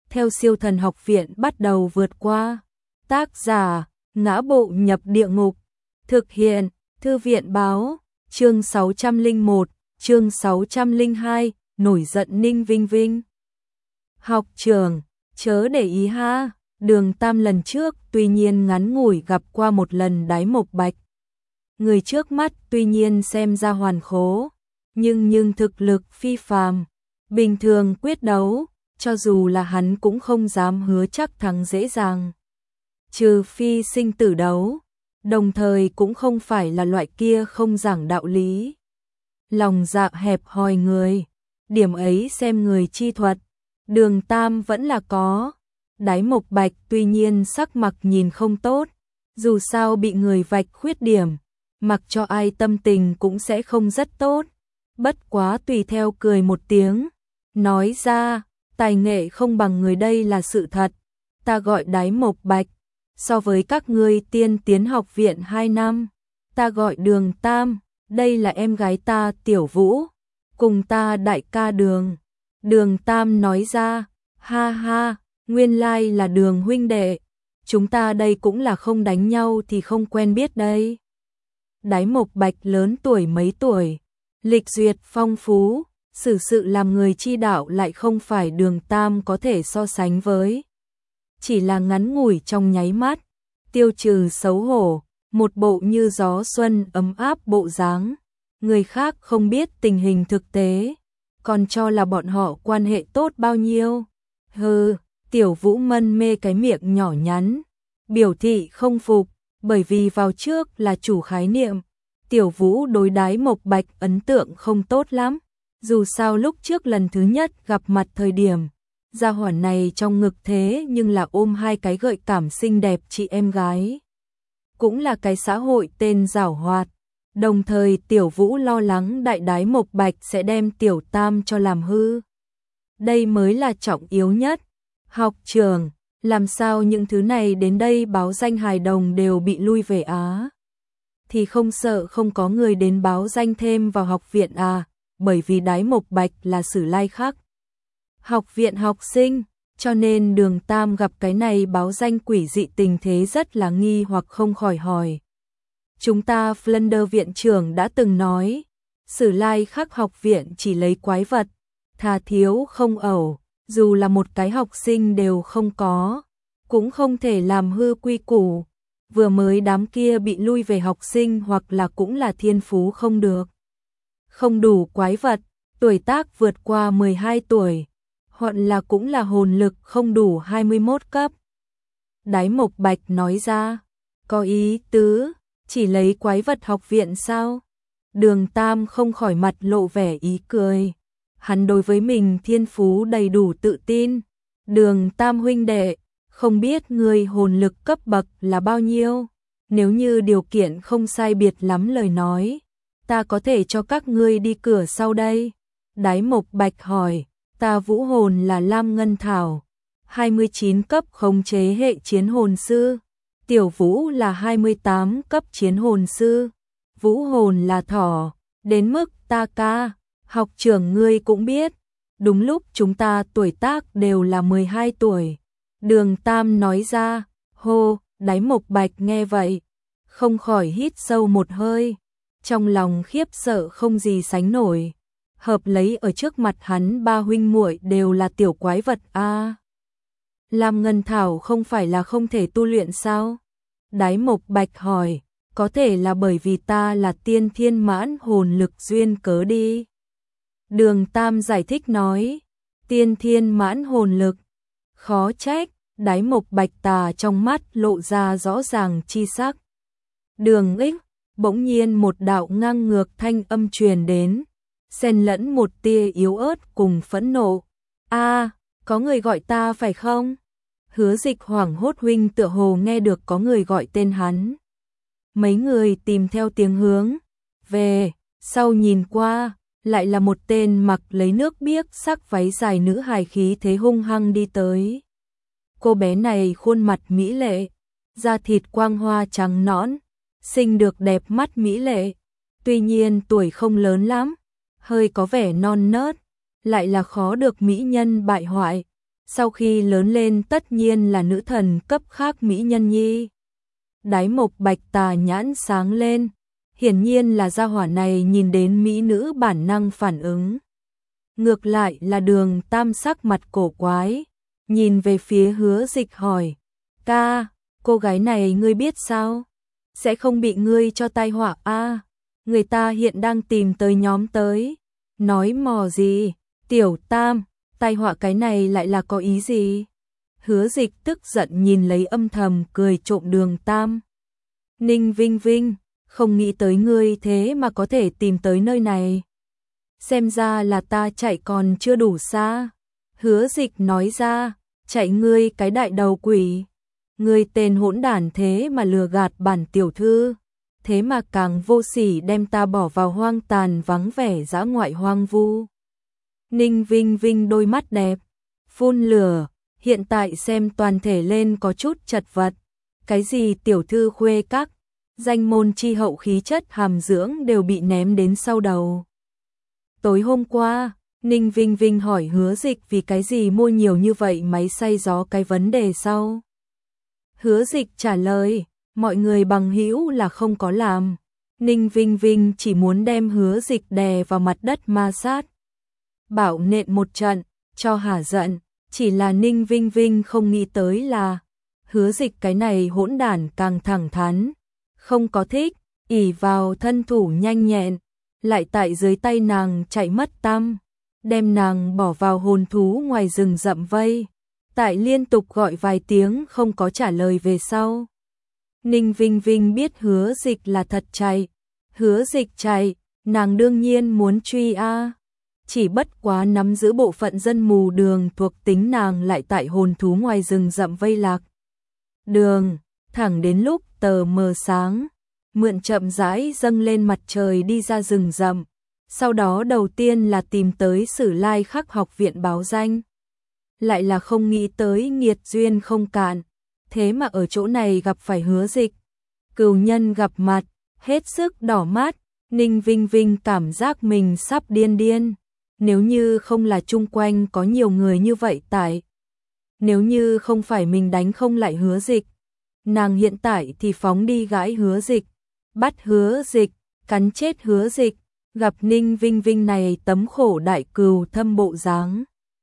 theo Siêu Thần Học Viện bắt đầu vượt qua. Tác giả: Ngã Bộ Nhập Địa Ngục. Thực hiện: Thư viện báo. Chương 601, chương 602, nổi giận Ninh Vinh Vinh. Học trưởng, chớ để ý ha. Đường Tam lần trước tuy nhiên ngắn ngủi gặp qua một lần Đái Mộc Bạch. Người trước mắt tuy nhiên xem ra hoàn khố, nhưng thực lực phi phàm. Bình thường quyết đấu, cho dù là hắn cũng không dám hứa chắc thắng dễ dàng. Trừ phi sinh tử đấu, đồng thời cũng không phải là loại kia không giảng đạo lý. Lòng dạ hẹp hòi người, điểm ấy xem người chi thuật, Đường Tam vẫn là có. Đái Mộc Bạch tuy nhiên sắc mặt nhìn không tốt, dù sao bị người vạch khuyết điểm, mặc cho ai tâm tình cũng sẽ không rất tốt. Bất quá tùy theo cười một tiếng, nói ra, tài nghệ không bằng người đây là sự thật. Ta gọi Đái Mộc Bạch, so với các ngươi tiên tiến học viện 2 năm, ta gọi Đường Tam, đây là em gái ta Tiểu Vũ, cùng ta đại ca Đường. Đường Tam nói ra, ha ha, nguyên lai là Đường huynh đệ, chúng ta đây cũng là không đánh nhau thì không quen biết đây. Đái Mộc Bạch lớn tuổi mấy tuổi, lịch duyệt phong phú, xử sự làm người chi đạo lại không phải Đường Tam có thể so sánh với. Chỉ là ngắn ngủi trong nháy mắt, tiêu trừ xấu hổ, một bộ như gió xuân ấm áp bộ dáng. Người khác không biết tình hình thực tế, còn cho là bọn họ quan hệ tốt bao nhiêu. Hừ, Tiểu Vũ mân mê cái miệng nhỏ nhắn, biểu thị không phục, bởi vì vào trước là chủ khái niệm. Tiểu Vũ đối Đái Mộc Bạch ấn tượng không tốt lắm, dù sao lúc trước lần thứ nhất gặp mặt thời điểm, gia hỏa này trong ngực thế nhưng là ôm hai cái gợi cảm xinh đẹp chị em gái. Cũng là cái xã hội tên giảo hoạt. Đồng thời Tiểu Vũ lo lắng đại Đái Mộc Bạch sẽ đem Tiểu Tam cho làm hư. Đây mới là trọng yếu nhất. Học trưởng, làm sao những thứ này đến đây báo danh hài đồng đều bị lui về Á? Thì không sợ không có người đến báo danh thêm vào học viện à? Bởi vì Đái Mộc Bạch là Sử Lai Khắc học viện học sinh, cho nên Đường Tam gặp cái này báo danh quỷ dị tình thế rất là nghi hoặc không khỏi hỏi. Chúng ta Flander viện trưởng đã từng nói, Sử Lai Khắc học viện chỉ lấy quái vật, thà thiếu không ẩu, dù là một cái học sinh đều không có, cũng không thể làm hư quy củ. Vừa mới đám kia bị lui về học sinh hoặc là cũng là thiên phú không được, không đủ quái vật, tuổi tác vượt qua 12 tuổi, hoặc là cũng là hồn lực không đủ 21 cấp. Đái Mộc Bạch nói ra, có ý tứ, chỉ lấy quái vật học viện sao? Đường Tam không khỏi mặt lộ vẻ ý cười. Hắn đối với mình thiên phú đầy đủ tự tin. Đường Tam huynh đệ, không biết người hồn lực cấp bậc là bao nhiêu? Nếu như điều kiện không sai biệt lắm lời nói, ta có thể cho các ngươi đi cửa sau đây. Đái Mộc Bạch hỏi, ta vũ hồn là Lam Ngân Thảo, 29 cấp khống chế hệ chiến hồn sư. Tiểu Vũ là 28 cấp chiến hồn sư. Vũ hồn là thỏ, đến mức ta ca, học trưởng ngươi cũng biết. Đúng lúc chúng ta tuổi tác đều là 12 tuổi. Đường Tam nói ra, hô, Đái Mộc Bạch nghe vậy, không khỏi hít sâu một hơi. Trong lòng khiếp sợ không gì sánh nổi. Hợp lấy ở trước mặt hắn ba huynh muội đều là tiểu quái vật a. Lam Ngân Thảo không phải là không thể tu luyện sao? Đái Mộc Bạch hỏi, có thể là bởi vì ta là tiên thiên mãn hồn lực duyên cớ đi. Đường Tam giải thích nói, tiên thiên mãn hồn lực, khó trách. Đái Mộc Bạch tà trong mắt lộ ra rõ ràng chi sắc. Đường Ích, bỗng nhiên một đạo ngang ngược thanh âm truyền đến, xen lẫn một tia yếu ớt cùng phẫn nộ. A, có người gọi ta phải không? Hứa Dịch hoảng hốt huynh tựa hồ nghe được có người gọi tên hắn. Mấy người tìm theo tiếng hướng về, sau nhìn qua, lại là một tên mặc lấy nước biếc sắc váy dài nữ hài khí thế hung hăng đi tới. Cô bé này khuôn mặt mỹ lệ, da thịt quang hoa trắng nõn, xinh được đẹp mắt mỹ lệ. Tuy nhiên tuổi không lớn lắm, hơi có vẻ non nớt, lại là khó được mỹ nhân bại hoại. sau khi lớn lên tất nhiên là nữ thần cấp khác mỹ nhân nhi. Đái Mộc Bạch tà nhãn sáng lên, hiển nhiên là gia hỏa này nhìn đến mỹ nữ bản năng phản ứng. Ngược lại là Đường Tam sắc mặt cổ quái, nhìn về phía Hứa Dịch hỏi, ca, cô gái này ngươi biết sao? Sẽ không bị ngươi cho tai họa a? Người ta hiện đang tìm tới nhóm tới. Nói mò gì, Tiểu Tam, tai họa cái này lại là có ý gì? Hứa Dịch tức giận nhìn lấy âm thầm cười trộm Đường Tam. Ninh Vinh Vinh, không nghĩ tới ngươi thế mà có thể tìm tới nơi này. Xem ra là ta chạy còn chưa đủ xa. Hứa Dịch nói ra, chạy ngươi cái đại đầu quỷ. Ngươi tên hỗn đản thế mà lừa gạt bản tiểu thư. Thế mà càng vô sỉ đem ta bỏ vào hoang tàn vắng vẻ dã ngoại hoang vu. Ninh Vinh Vinh đôi mắt đẹp, phun lửa, hiện tại xem toàn thể lên có chút chật vật. Cái gì tiểu thư khuê các, danh môn chi hậu khí chất hàm dưỡng đều bị ném đến sau đầu. Tối hôm qua, Ninh Vinh Vinh hỏi Hứa Dịch vì cái gì mua nhiều như vậy máy xay gió cái vấn đề sau. Hứa Dịch trả lời, mọi người bằng hữu là không có làm. Ninh Vinh Vinh chỉ muốn đem Hứa Dịch đè vào mặt đất ma sát. Bảo nện một trận, cho hả giận, chỉ là Ninh Vinh Vinh không nghĩ tới là Hứa Dịch cái này hỗn đản càng thẳng thắn, không có thích, ỷ vào thân thủ nhanh nhẹn, lại tại dưới tay nàng chạy mất tăm, đem nàng bỏ vào hồn thú ngoài rừng rậm vây, tại liên tục gọi vài tiếng không có trả lời về sau. Ninh Vinh Vinh biết Hứa Dịch là thật chạy, Hứa Dịch chạy, nàng đương nhiên muốn truy a. Chỉ bất quá nắm giữ bộ phận dân mù đường thuộc tính nàng lại tại hồn thú ngoài rừng rậm vây lạc. Đường, thẳng đến lúc tờ mờ sáng, mượn chậm rãi dâng lên mặt trời đi ra rừng rậm, sau đó đầu tiên là tìm tới Sử Lai Khắc học viện báo danh. Lại là không nghĩ tới nghiệt duyên không cạn, thế mà ở chỗ này gặp phải Hứa Dịch. Cừu nhân gặp mặt, hết sức đỏ mắt, Ninh Vinh Vinh cảm giác mình sắp điên điên. Nếu như không là chung quanh có nhiều người như vậy tại, nếu như không phải mình đánh không lại Hứa Dịch, nàng hiện tại thì phóng đi gãi Hứa Dịch, bắt Hứa Dịch, cắn chết Hứa Dịch, gặp Ninh Vinh Vinh này tấm khổ đại cừu thâm bộ dáng.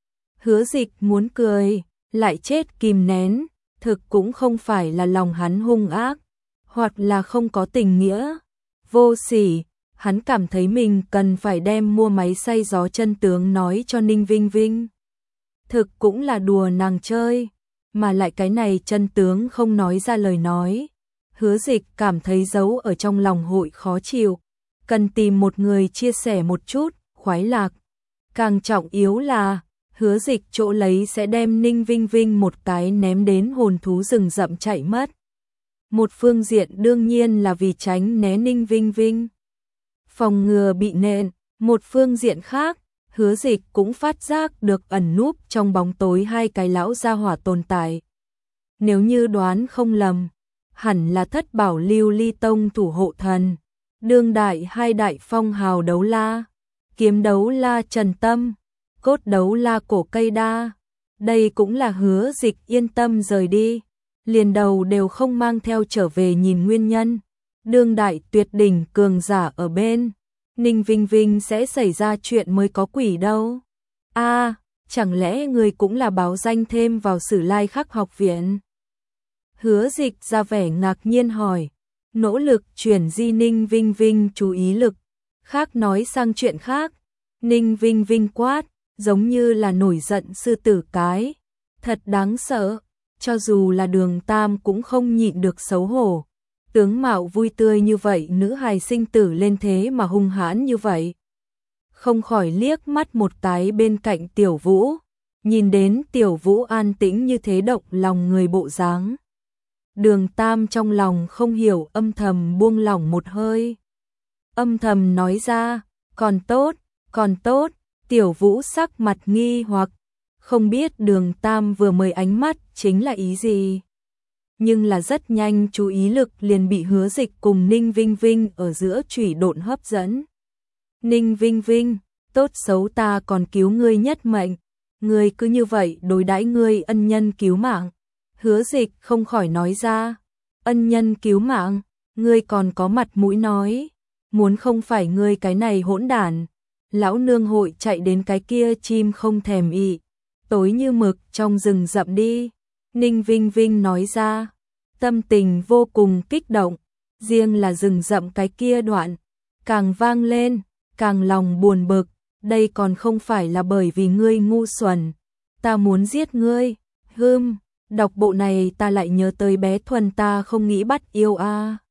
Hứa Dịch muốn cười, lại chết kìm nén, thực cũng không phải là lòng hắn hung ác, hoặc là không có tình nghĩa, vô sỉ. Hắn cảm thấy mình cần phải đem mua máy xay gió chân tướng nói cho Ninh Vinh Vinh. Thực cũng là đùa nàng chơi, mà lại cái này chân tướng không nói ra lời nói. Hứa Dịch cảm thấy giấu ở trong lòng hội khó chịu, cần tìm một người chia sẻ một chút, khoái lạc. Càng trọng yếu là, Hứa Dịch chỗ lấy sẽ đem Ninh Vinh Vinh một cái ném đến hồn thú rừng rậm chạy mất. Một phương diện đương nhiên là vì tránh né Ninh Vinh Vinh, phòng ngừa bị nện, một phương diện khác, Hứa Dịch cũng phát giác được ẩn núp trong bóng tối hai cái lão gia hỏa tồn tại. Nếu như đoán không lầm, hẳn là Thất Bảo Lưu Ly Tông thủ hộ thần, đương đại hai đại phong hào đấu la, kiếm đấu la Trần Tâm, cốt đấu la Cổ Cây Đa. Đây cũng là Hứa Dịch yên tâm rời đi, liền đầu đều không mang theo trở về nhìn nguyên nhân. Đương đại tuyệt đỉnh cường giả ở bên, Ninh Vinh Vinh sẽ xảy ra chuyện mới có quỷ đâu. A, chẳng lẽ người cũng là báo danh thêm vào Sử Lai Khắc học viện? Hứa Dịch ra vẻ ngạc nhiên hỏi, nỗ lực chuyển di Ninh Vinh Vinh chú ý lực, khác nói sang chuyện khác. Ninh Vinh Vinh quát, giống như là nổi giận sư tử cái, thật đáng sợ, cho dù là Đường Tam cũng không nhịn được xấu hổ. Tướng mạo vui tươi như vậy nữ hài sinh tử lên thế mà hung hãn như vậy. Không khỏi liếc mắt một cái bên cạnh Tiểu Vũ, nhìn đến Tiểu Vũ an tĩnh như thế động lòng người bộ dáng. Đường Tam trong lòng không hiểu âm thầm buông lỏng một hơi. Âm thầm nói ra, còn tốt, Tiểu Vũ sắc mặt nghi hoặc, không biết Đường Tam vừa mới ánh mắt chính là ý gì. Nhưng là rất nhanh chú ý lực liền bị Hứa Dịch cùng Ninh Vinh Vinh ở giữa chủy độn hấp dẫn. Ninh Vinh Vinh, tốt xấu ta còn cứu ngươi nhất mệnh, ngươi cứ như vậy đối đãi ngươi ân nhân cứu mạng. Hứa Dịch không khỏi nói ra, ân nhân cứu mạng, ngươi còn có mặt mũi nói, muốn không phải ngươi cái này hỗn đản, lão nương hội chạy đến cái kia chim không thèm ị, tối như mực trong rừng rậm đi. Ninh Vinh Vinh nói ra, tâm tình vô cùng kích động, riêng là rừng rậm cái kia đoạn, càng vang lên, càng lòng buồn bực, đây còn không phải là bởi vì ngươi ngu xuẩn, ta muốn giết ngươi, đọc bộ này ta lại nhớ tới bé Thuần ta không nghĩ bắt yêu a.